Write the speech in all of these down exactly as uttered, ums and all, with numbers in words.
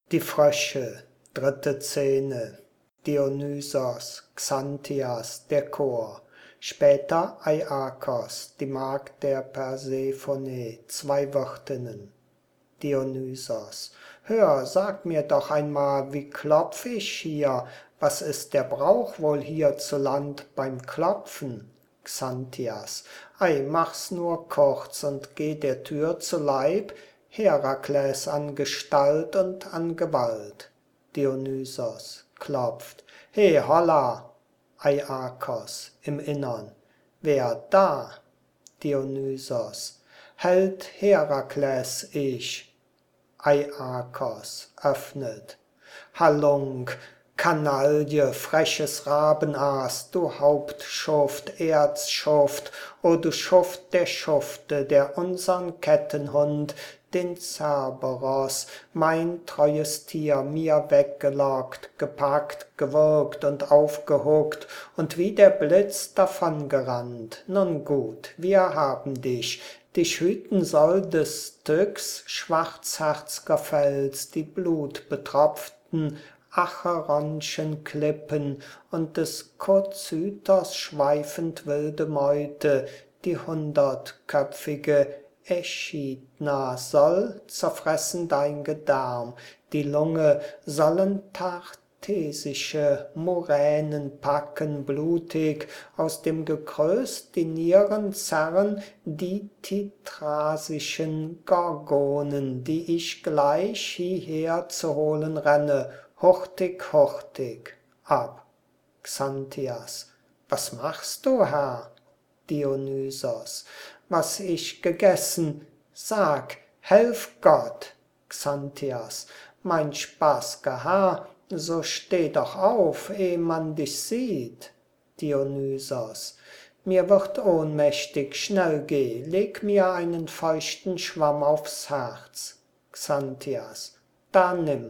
Die Frösche, dritte Szene. Dionysos, Xanthias, der Chor. Später Aiakos, die Magd der Persephone, zwei Wirtinnen. Dionysos: Hör, sag mir doch einmal, wie klopf ich hier? Was ist der Brauch wohl hierzuland beim Klopfen? Xanthias: Ei, mach's nur kurz und geh der Tür zu Leib, Herakles an Gestalt und an Gewalt. Dionysos klopft: He, holla! Aiakos im Innern: Wer da? Dionysos: Held Herakles ich. Aiakos öffnet: Halunk, Kanaille, freches Rabenaas, du Hauptschuft, Erzschuft, o du Schuft der Schufte, der unsern Kettenhund, den Cerberos, mein treues Tier, mir weggelockt, gepackt, gewürgt und aufgehuckt und wie der Blitz davongerannt. Nun gut, wir haben dich, dich hüten soll des Styx schwarzherzger Fels, die blutbetropften acheronschen Klippen und des Kozytos schweifend wilde Meute, die hundertköpfige Echidna soll zerfressen dein Gedärm, die Lunge sollen tartesische Muränen packen blutig, aus dem Gekröst die Nieren zerren die titrasischen Gorgonen, die ich gleich hieher zu holen renne, hurtig, hurtig, ab. Xanthias: Was machst du, Herr? Dionysos: Was ich gegessen, sag, helf Gott. Xanthias: Mein spaß'ger Herr, so steh doch auf, eh man dich sieht. Dionysos: Mir wird ohnmächtig, schnell geh, leg mir einen feuchten Schwamm aufs Herz. Xanthias: Da nimm.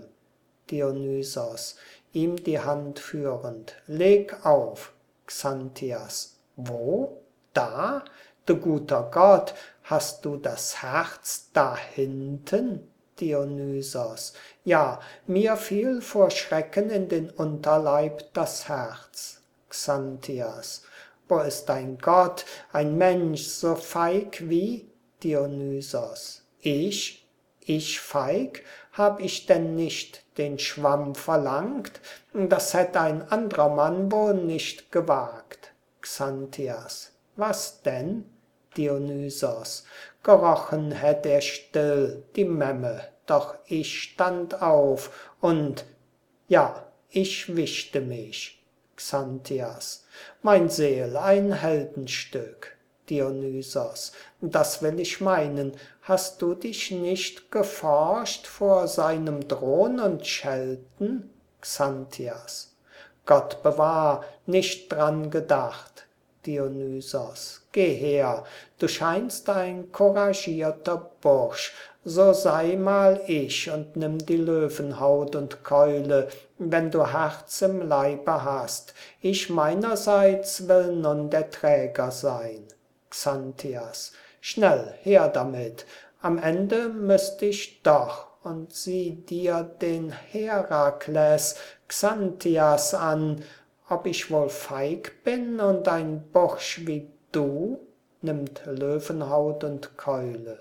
Dionysos, ihm die Hand führend: Leg auf. Xanthias: Wo? Da? Du guter Gott, hast du das Herz da hinten? Dionysos: Ja, mir fiel vor Schrecken in den Unterleib das Herz. Xanthias: Wo ist ein Gott, ein Mensch so feig wie? Dionysos: Ich? Ich feig? Hab ich denn nicht den Schwamm verlangt? Das hätt ein andrer Mann wohl nicht gewagt. Xanthias: Was denn? Dionysos: Gerochen hätt er still die Memme, doch ich stand auf und, ja, ich wischte mich. Xanthias: Mein Seel, ein Heldenstück. Dionysos: Das will ich meinen, hast du dich nicht geforcht vor seinem Drohn und Schelten? Xanthias: Gott bewahr, nicht dran gedacht. Dionysos: Geh her, du scheinst ein couragierter Bursch, so sei mal ich und nimm die Löwenhaut und Keule, wenn du Herz im Leibe hast, ich meinerseits will nun der Träger sein. Xanthias: Schnell, her damit, am Ende müßt ich doch, und sieh dir den Herakles, Xanthias, an, ob ich wohl feig bin und ein Bursch wie du? Nimmt Löwenhaut und Keule.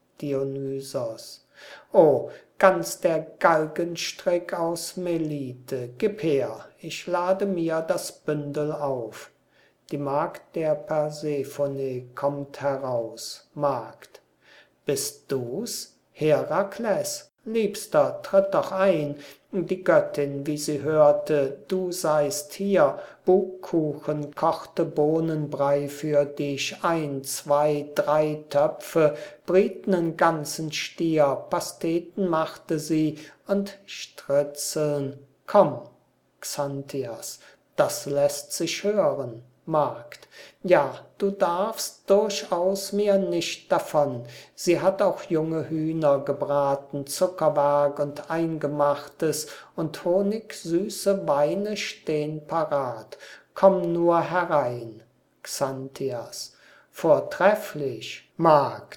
Dionysos: O, ganz der Galgenstrick aus Melite, gib her, ich lade mir das Bündel auf. Die Magd der Persephone kommt heraus. Magd: Bist du's? Herakles? Liebster, tritt doch ein, die Göttin, wie sie hörte, du seist hier, Bugkuchen, kochte Bohnenbrei für dich, ein, zwei, drei Töpfe, briet nen ganzen Stier, Pasteten machte sie und Strützeln. Komm. Xanthias: Das lässt sich hören. Magd: Ja, du darfst durchaus mir nicht davon. Sie hat auch junge Hühner gebraten, Zuckerwerk und Eingemachtes, und honigsüße Weine stehn parat. Komm nur herein. Xanthias: Vortrefflich. Magd: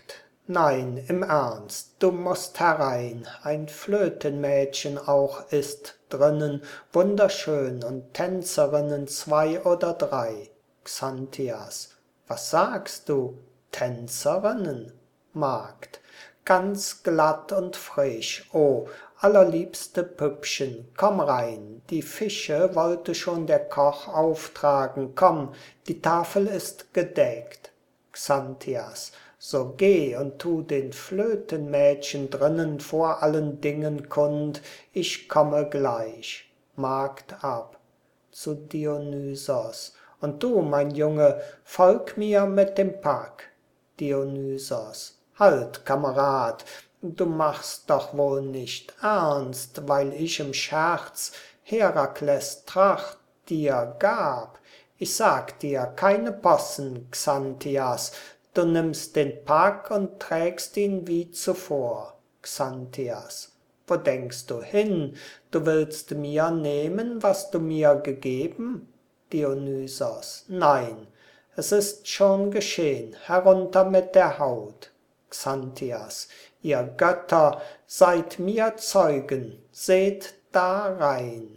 Nein, im Ernst, du musst herein, ein Flötenmädchen auch ist drinnen, wunderschön, und Tänzerinnen zwei oder drei. Xanthias: Was sagst du? Tänzerinnen? Magd: Ganz glatt und frisch, oh, allerliebste Püppchen, komm rein, die Fische wollte schon der Koch auftragen, komm, die Tafel ist gedeckt. Xanthias: So geh und tu den Flötenmädchen drinnen vor allen Dingen kund, ich komme gleich. Magd ab. Zu Dionysos: Und du, mein Junge, folg mir mit dem Pack. Dionysos: Halt, Kamerad, du machst doch wohl nicht ernst, weil ich im Scherz Herakles Tracht dir gab. Ich sag dir, keine Possen, Xanthias, du nimmst den Pack und trägst ihn wie zuvor. Xanthias: Wo denkst du hin? Du willst mir nehmen, was du mir gegeben? Dionysos: Nein, es ist schon geschehn, herunter mit der Haut. Xanthias: Ihr Götter, seid mir Zeugen, seht da rein.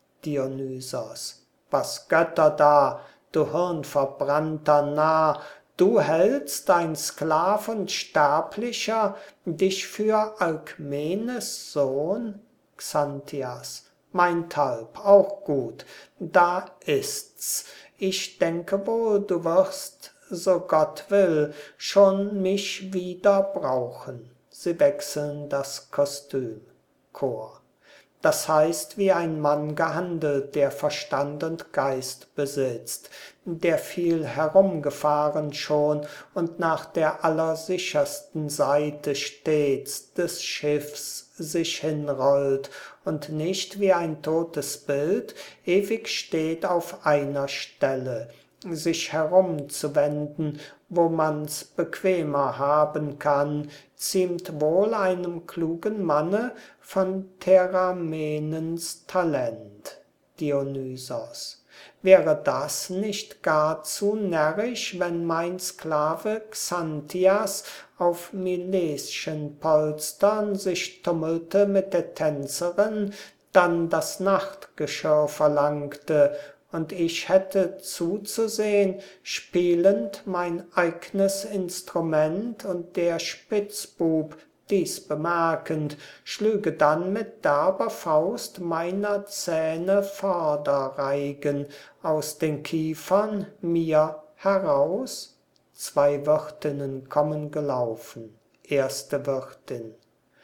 Dionysos: Was Götter da, du hirnverbrannter Narr, du hältst, ein Sklav und Sterblicher, dich für Alkmenes Sohn? Xanthias: Meinthalb, auch gut, da ist's. Ich denke wohl, du wirst, so Gott will, schon mich wieder brauchen. Sie wechseln das Kostüm. Chor: Das heißt, wie ein Mann gehandelt, der Verstand und Geist besitzt, der viel herumgefahren schon und nach der allersichersten Seite stets des Schiffs sich hinrollt und nicht wie ein totes Bild ewig steht auf einer Stelle, sich herumzuwenden, wo man's bequemer haben kann, ziemt wohl einem klugen Manne von Theramenens Talent. Dionysos: Wäre das nicht gar zu närrisch, wenn mein Sklave Xanthias auf Mileschen Polstern sich tummelte mit der Tänzerin, dann das Nachtgeschirr verlangte, und ich hätte zuzusehn, spielend mein eignes Instrument, und der Spitzbub, dies bemerkend, schlüge dann mit derber Faust meiner Zähne Vorderreigen aus den Kiefern mir heraus? Zwei Wirtinnen kommen gelaufen. Erste Wirtin: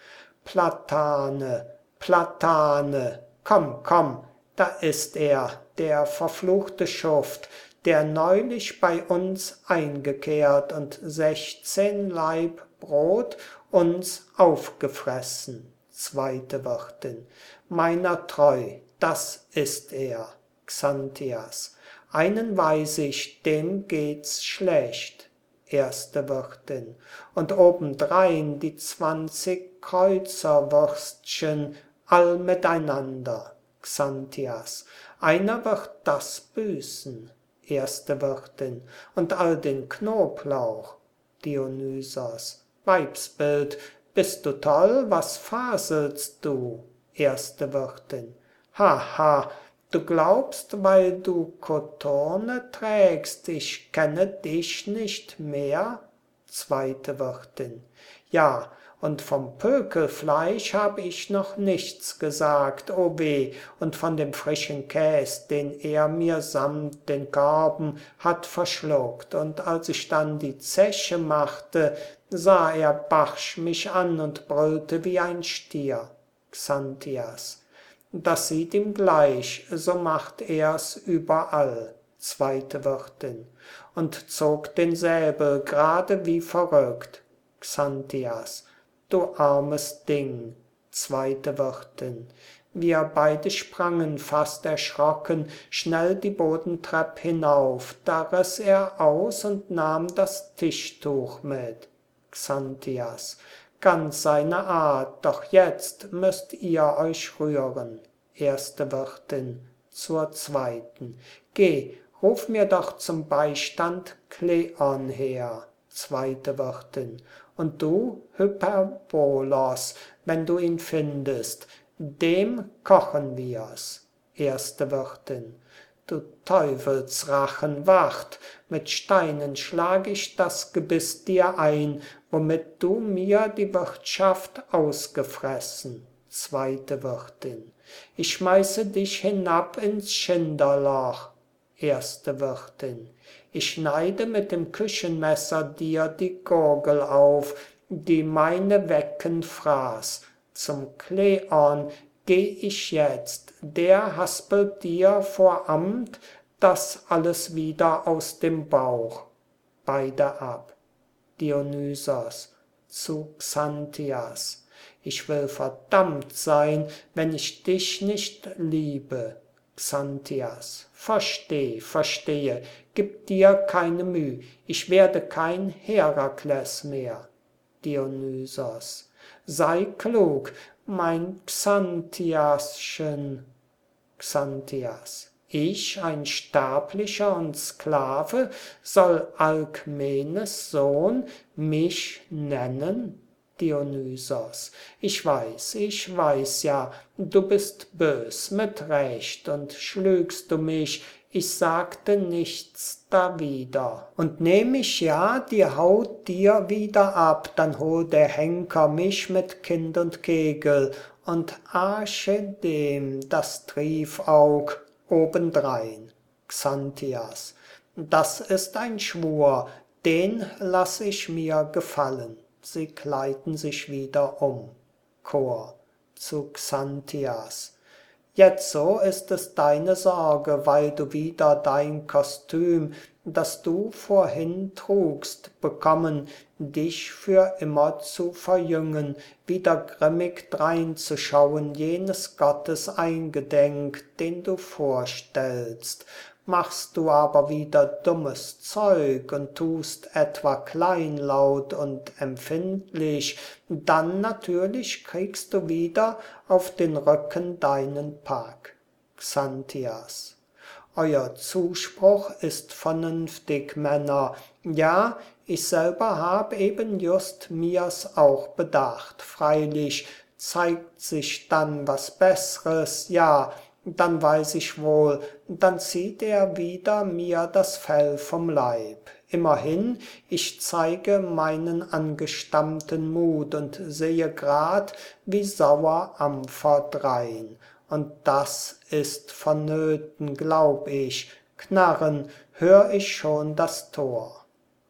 Platane, Platane, komm, komm, da ist er, der verfluchte Schuft, der neulich bei uns eingekehrt und sechzehn Laib Brot uns aufgefressen. Zweite Wirtin: Meiner treu, das ist er. Xanthias: Einen weiß ich, dem geht's schlecht. Erste Wirtin: Und obendrein die zwanzig Kreuzerwürstchen, all miteinander. Xanthias: Einer wird das büßen. Erste Wirtin: Und all den Knoblauch. Dionysos: Weibsbild, bist du toll, was faselst du? Erste Wirtin: Ha, ha, du glaubst, weil du Kothurne trägst, ich kenne dich nicht mehr? Zweite Wirtin: Ja, und vom Pökelfleisch hab ich noch nichts gesagt, o weh, und von dem frischen Käs, den er mir samt den Körben hat verschluckt, und als ich dann die Zeche machte, sah er barsch mich an und brüllte wie ein Stier. Xanthias: Das sieht ihm gleich, so macht er's überall. Zweite Wirtin: Und zog den Säbel gerade wie verrückt. Xanthias: Du armes Ding. Zweite Wirtin: Wir beide sprangen fast erschrocken schnell die Bodentrepp hinauf, da riß er aus und nahm das Tischtuch mit. Xanthias: Ganz seine Art, doch jetzt müsst ihr euch rühren. Erste Wirtin zur zweiten: Geh, ruf mir doch zum Beistand Kleon her. Zweite Wirtin: Und du, Hyperbolos, wenn du ihn findest, dem kochen wir's. Erste Wirtin: Du Teufelsrachen, wart! Mit Steinen schlag ich das Gebiss dir ein, womit du mir die Wirtschaft ausgefressen. Zweite Wirtin: Ich schmeiße dich hinab ins Schinderloch. Erste Wirtin: Ich schneide mit dem Küchenmesser dir die Gurgel auf, die meine Wecken fraß. Zum Kleon geh ich jetzt, der haspelt dir vor Amt das alles wieder aus dem Bauch. Beide ab. Dionysos zu Xanthias: Ich will verdammt sein, wenn ich dich nicht liebe. Xanthias: Versteh, verstehe, gib dir keine Müh, ich werde kein Herakles mehr. Dionysos: Sei klug, mein Xanthiaschen. Xanthias: Ich, ein Sterblicher und Sklave, soll Alkmenes Sohn mich nennen? Dionysos: Ich weiß, ich weiß ja, du bist bös, mit Recht, und schlügst du mich, ich sagte nichts dawider. Und nehm ich ja die Haut dir wieder ab, dann hol der Henker mich mit Kind und Kegel und Archedem das Triefaug obendrein. Xanthias: Das ist ein Schwur, den lass ich mir gefallen. Sie kleiden sich wieder um. Chor zu Xanthias: Jetzo ist es deine Sorge, weil du wieder dein Kostüm, das du vorhin trugst, bekommen, dich für immer zu verjüngen, wieder grimmig dreinzuschauen, jenes Gottes eingedenk, den du vorstellst. Machst du aber wieder dummes Zeug und tust etwa kleinlaut und empfindlich, dann natürlich kriegst du wieder auf den Rücken deinen Pack. Xanthias: Euer Zuspruch ist vernünftig, Männer. Ja, ich selber hab eben just mir's auch bedacht. Freilich zeigt sich dann was Bessres, ja, dann weiß ich wohl, dann zieht er wieder mir das Fell vom Leib. Immerhin, ich zeige meinen angestammten Mut und sehe grad wie sauer Ampfer drein. Und das ist vonnöten, glaub ich, knarren hör ich schon das Tor.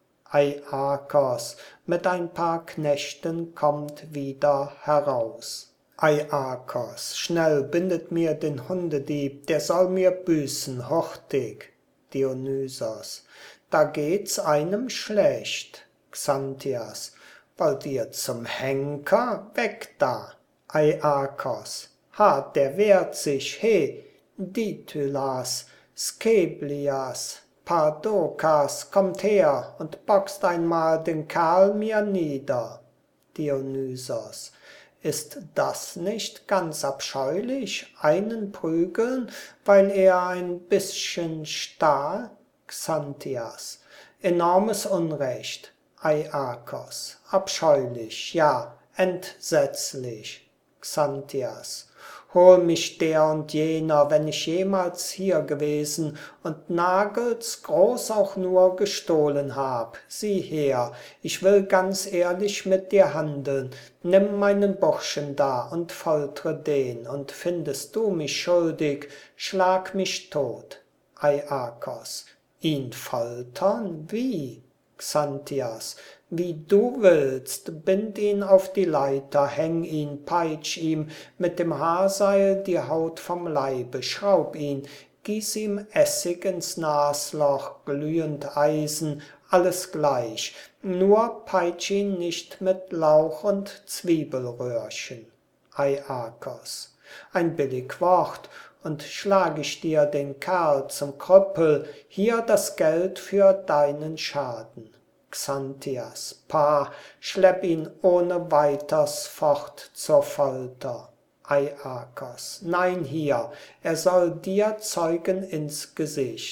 Aiakos mit ein paar Knechten kommt wieder heraus. Aiakos: Schnell, bindet mir den Hundedieb, der soll mir büßen, hurtig. Dionysos: Da geht's einem schlecht. Xanthias: Wollt ihr zum Henker? Weg da! Aiakos: Ha, der wehrt sich, he! Ditylas, Skeblias, Pardokas, kommt her und boxt einmal den Kerl mir nieder. Dionysos: Ist das nicht ganz abscheulich, einen prügeln, weil er ein bisschen stahl? Xanthias: Enormes Unrecht. Aiakos: Abscheulich, ja, entsetzlich. Xanthias: Hol mich der und jener, wenn ich jemals hier gewesen und Nagels groß auch nur gestohlen hab. Sieh her, ich will ganz ehrlich mit dir handeln. Nimm meinen Burschen da und foltre den, und findest du mich schuldig, schlag mich tot. Aiakos: Ihn foltern? Wie? Xanthias: Wie du willst, bind ihn auf die Leiter, häng ihn, peitsch ihm mit dem Haarseil die Haut vom Leibe, schraub ihn, gieß ihm Essig ins Nasloch, glühend Eisen, alles gleich, nur peitsch ihn nicht mit Lauch und Zwiebelröhrchen. Aiakos: Ein billig Wort, und schlag ich dir den Kerl zum Krüppel, hier das Geld für deinen Schaden. Xanthias: Pah, schlepp ihn ohne weiters fort zur Folter. Aiakos: Nein, hier, er soll dir zeugen ins Gesicht.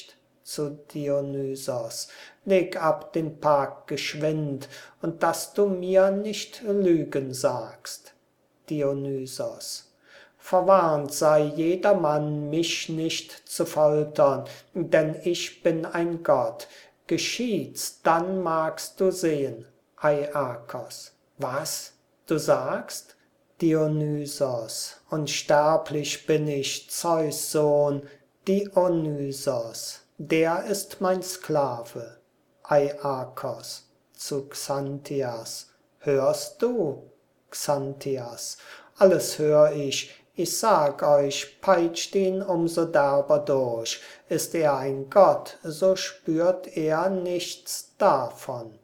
zu Dionysos, leg ab den Park geschwind, und dass du mir nicht Lügen sagst. Dionysos: Verwarnt sei jedermann, mich nicht zu foltern, denn ich bin ein Gott. Geschieht's, dann magst du sehen. Aiakos: Was? Du sagst? Dionysos: Unsterblich bin ich, Zeus' Sohn. Dionysos: Der ist mein Sklave. Aiakos zu Xanthias: Hörst du? Xanthias: Alles hör ich. Ich sag euch, peitscht ihn umso derber durch. Ist er ein Gott, so spürt er nichts davon.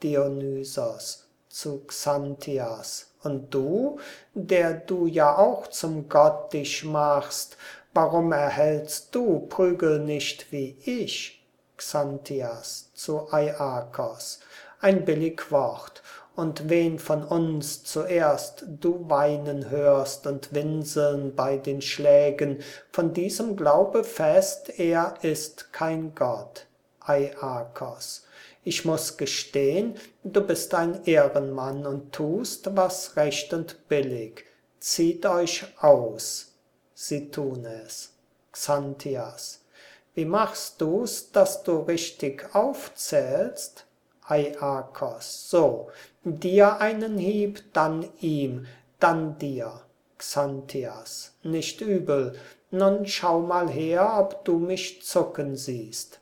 Dionysos zu Xanthias: Und du, der du ja auch zum Gott dich machst, warum erhältst du Prügel nicht wie ich? Xanthias zu Aiakos: Ein billig Wort. Und wen von uns zuerst du weinen hörst und winseln bei den Schlägen, von diesem glaube fest, er ist kein Gott. Aiakos: Ich muß gestehn, du bist ein Ehrenmann und tust, was recht und billig. Zieht euch aus. Sie tun es. Xanthias: Wie machst du's, dass du richtig aufzählst? Aiakos: So, dir einen Hieb, dann ihm, dann dir. Xanthias: Nicht übel, nun schau mal her, ob du mich zucken siehst.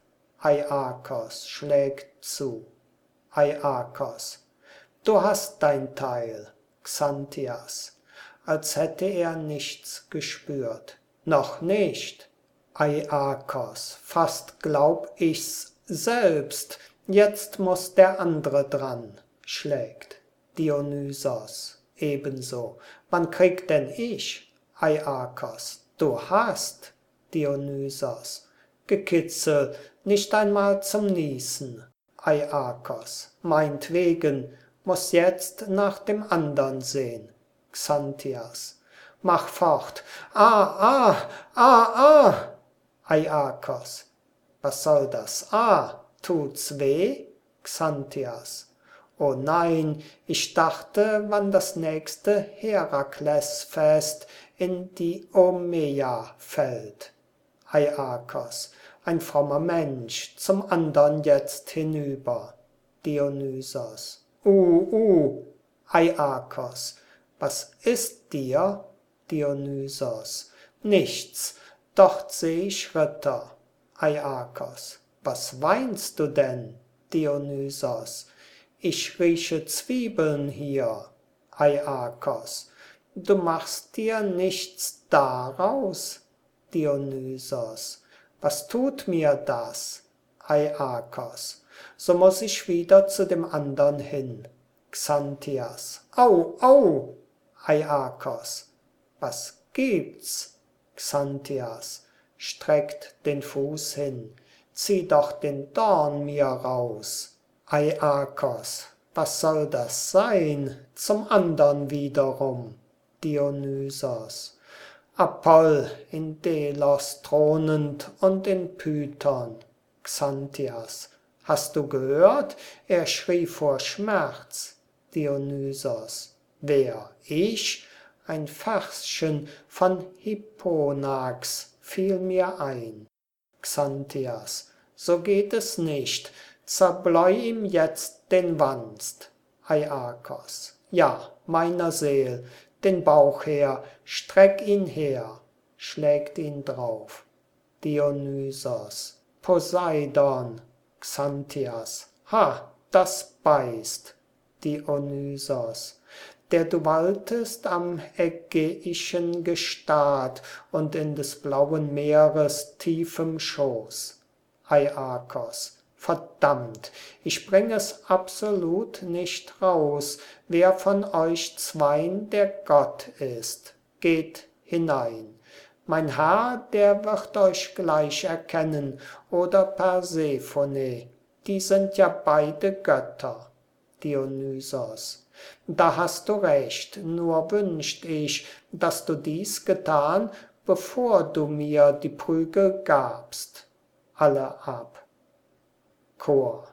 Aiakos schlägt zu. Aiakos: Du hast dein Teil. Xanthias, als hätte er nichts gespürt. Noch nicht. Aiakos: Fast glaub ich's selbst. Jetzt muß der andre dran. Schlägt. Dionysos: Ebenso. Wann krieg denn ich? Aiakos: Du hast. Dionysos: Gekitzel, nicht einmal zum Niesen. Aiakos: Meinetwegen, muß jetzt nach dem andern sehn. Xanthias: Mach fort. Ah, ah, ah, ah. Aiakos: Was soll das? Ah, tut's weh? Xanthias: O nein, ich dachte, wann das nächste Heraklesfest in Diomeia fällt. Aiakos: Ein frommer Mensch, zum andern jetzt hinüber. Dionysos: Uh, uh. Aiakos: Was ist dir? Dionysos: Nichts, dort seh ich Ritter. Aiakos: Was weinst du denn? Dionysos: Ich rieche Zwiebeln hier. Aiakos: Du machst dir nichts daraus? Dionysos: Was tut mir das? Aiakos: So muß ich wieder zu dem andern hin. Xanthias: Au, au! Aiakos: Was gibt's? Xanthias streckt den Fuß hin: Zieh doch den Dorn mir raus. Aiakos: Was soll das sein? Zum andern wiederum. Dionysos: Apoll in Delos thronend und in Python. Xanthias: Hast du gehört? Er schrie vor Schmerz. Dionysos: Wer? Ich? Ein Verschen von Hipponax fiel mir ein. Xanthias: So geht es nicht. Zerbläu ihm jetzt den Wanst. Aiakos: Ja, meiner Seel, den Bauch her, streck ihn her. Schlägt ihn drauf. Dionysos: Poseidon. Xanthias: Ha, das beißt. Dionysos: Der du waltest am ägäischen Gestad und in des blauen Meeres tiefem Schoß. Aiakos: Verdammt, ich bring es absolut nicht raus, wer von euch zwein der Gott ist. Geht hinein. Mein Herr, der wird euch gleich erkennen, oder Persephone, die sind ja beide Götter. Dionysos: Da hast du recht, nur wünscht ich, dass du dies getan, bevor du mir die Prügel gabst. alle ab. Chor.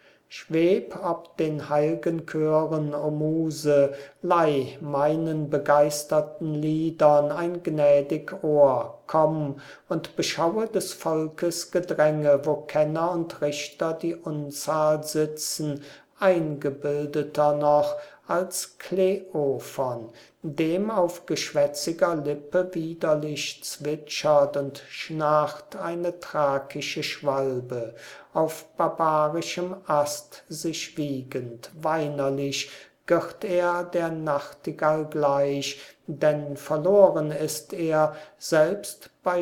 Schweb ob den heilgen Chören, o Muse, leih meinen begeisterten Liedern ein gnädig Ohr, komm und beschaue des Volkes Gedränge, wo Kenner und Richter die Unzahl sitzen, eingebildeter noch als Kleophon, dem auf geschwätziger Lippe widerlich zwitschert und schnarcht eine thrakische Schwalbe, auf barbarischem Ast sich wiegend, weinerlich girrt er der Nachtigall gleich, denn verloren ist er selbst bei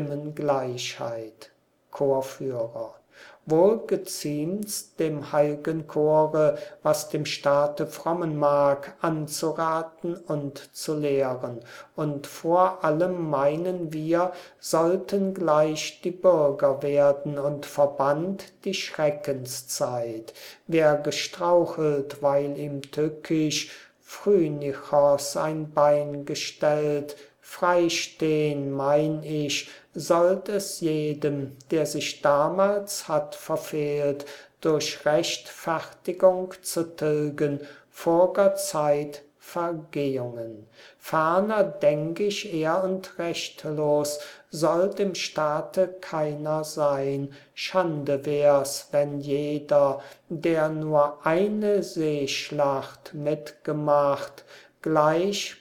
Stimmengleichheit. Chorführer. Wohl geziemt's dem heilgen Chore, was dem Staate frommen mag, anzuraten und zu lehren, und vor allem meinen wir, sollten gleich die Bürger werden und verbannt die Schreckenszeit. Wer gestrauchelt, weil ihm tückisch Phrynichos ein Bein gestellt, freistehn, mein ich, sollt es jedem, der sich damals hat verfehlt, durch Rechtfertigung zu tilgen, vorger Zeit Vergehungen. Ferner denk ich, ehr und rechtlos sollt im Staate keiner sein, Schande wär's, wenn jeder, der nur eine Seeschlacht mitgemacht, gleich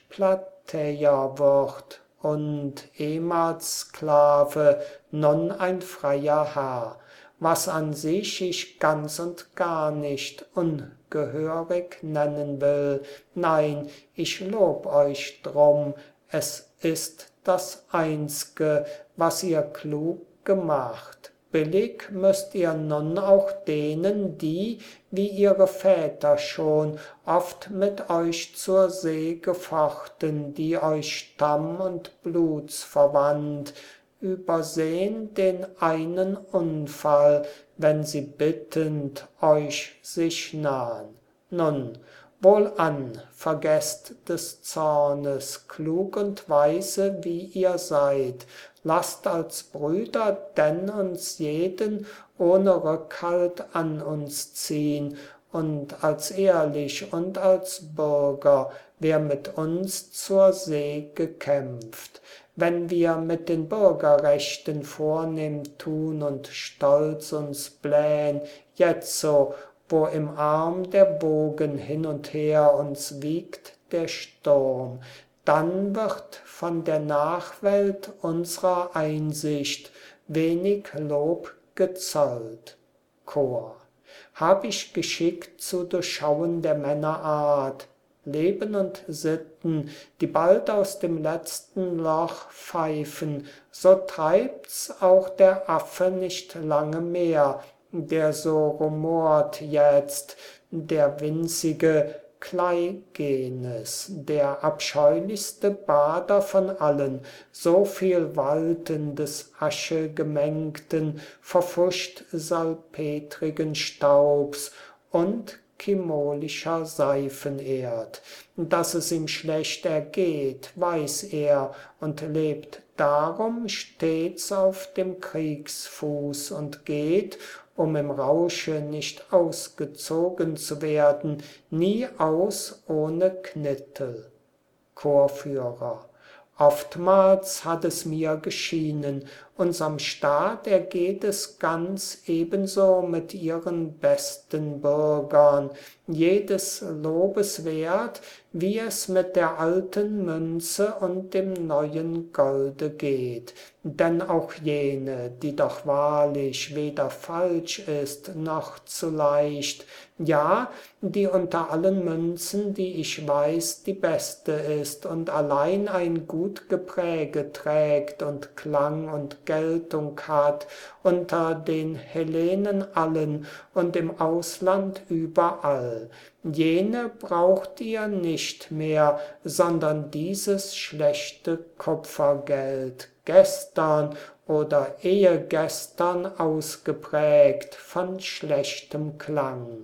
Platäer wird und ehmals Sklave, nun ein freier Herr, was an sich ich ganz und gar nicht ungehörig nennen will. Nein, ich lob euch drum, es ist das Einz'ge, was ihr klug gemacht. Billig müsst ihr nun auch denen, die, wie ihre Väter schon, oft mit euch zur See gefochten, die euch Stamm und blutsverwandt, übersehn den einen Unfall, wenn sie bittend euch sich nahn. Nun, wohlan, vergesst des Zornes, klug und weise, wie ihr seid, lasst als Brüder denn uns jeden ohne Rückhalt an uns ziehn, und als ehrlich und als Bürger, wer mit uns zur See gekämpft. Wenn wir mit den Bürgerrechten vornehm tun und stolz uns blähn, jetzo, wo im Arm der Bogen hin und her uns wiegt der Sturm, dann wird von der Nachwelt unserer Einsicht wenig Lob gezollt. Chor. Hab ich geschickt zu durchschauen der Männer Art, Leben und Sitten, die bald aus dem letzten Loch pfeifen, so treibt's auch der Affe nicht lange mehr, der so rumort jetzt, der winzige Kleigenes, der abscheulichste Bader von allen, so viel waltendes aschegemengten, verpfuscht salpetrigen Staubs und kimolischer Seifenerd. Dass es ihm schlecht ergeht, weiß er und lebt darum stets auf dem Kriegsfuß und geht, um im Rausche nicht ausgezogen zu werden, nie aus ohne Knittel. Chorführer. Oftmals hat es mir geschienen, unserm Staat ergeht es ganz ebenso mit ihren besten Bürgern, jedes Lobes wert, wie es mit der alten Münze und dem neuen Golde geht. Denn auch jene, die doch wahrlich weder falsch ist noch zu leicht, ja, die unter allen Münzen, die ich weiß, die beste ist und allein ein gut Gepräge trägt und Klang und Geltung hat, unter den Hellenen allen und im Ausland überall. Jene braucht ihr nicht mehr, sondern dieses schlechte Kupfergeld, gestern oder ehegestern ausgeprägt von schlechtem Klang.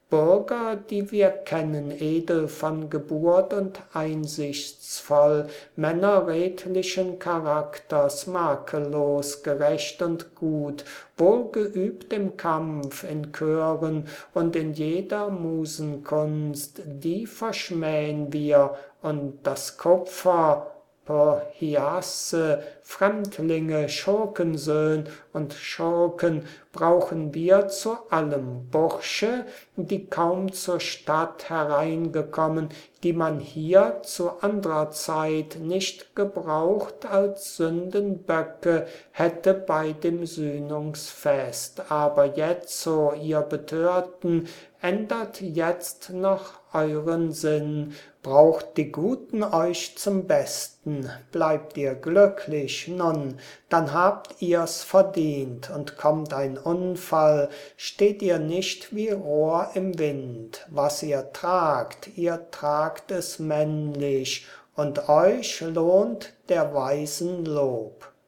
Bürger, die wir kennen, edel von Geburt und einsichtsvoll, Männer redlichen Charakters, makellos, gerecht und gut, wohlgeübt im Kampf, in Chören und in jeder Musenkunst, die verschmähen wir, und das Kupfer, Pohyasce, Fremdlinge, Schurkensöhn und Schurken brauchen wir zu allem, Bursche, die kaum zur Stadt hereingekommen, die man hier zu anderer Zeit nicht gebraucht als Sündenböcke hätte bei dem Sühnungsfest. Aber jetzo, ihr Betörten, ändert jetzt noch euren Sinn, braucht die Guten euch zum Besten, bleibt ihr glücklich, nun, dann habt ihr's verdient, und kommt ein Unfall, steht ihr nicht wie Rohr im Wind, was ihr tragt, ihr tragt es männlich, und euch lohnt der Weisen Lob.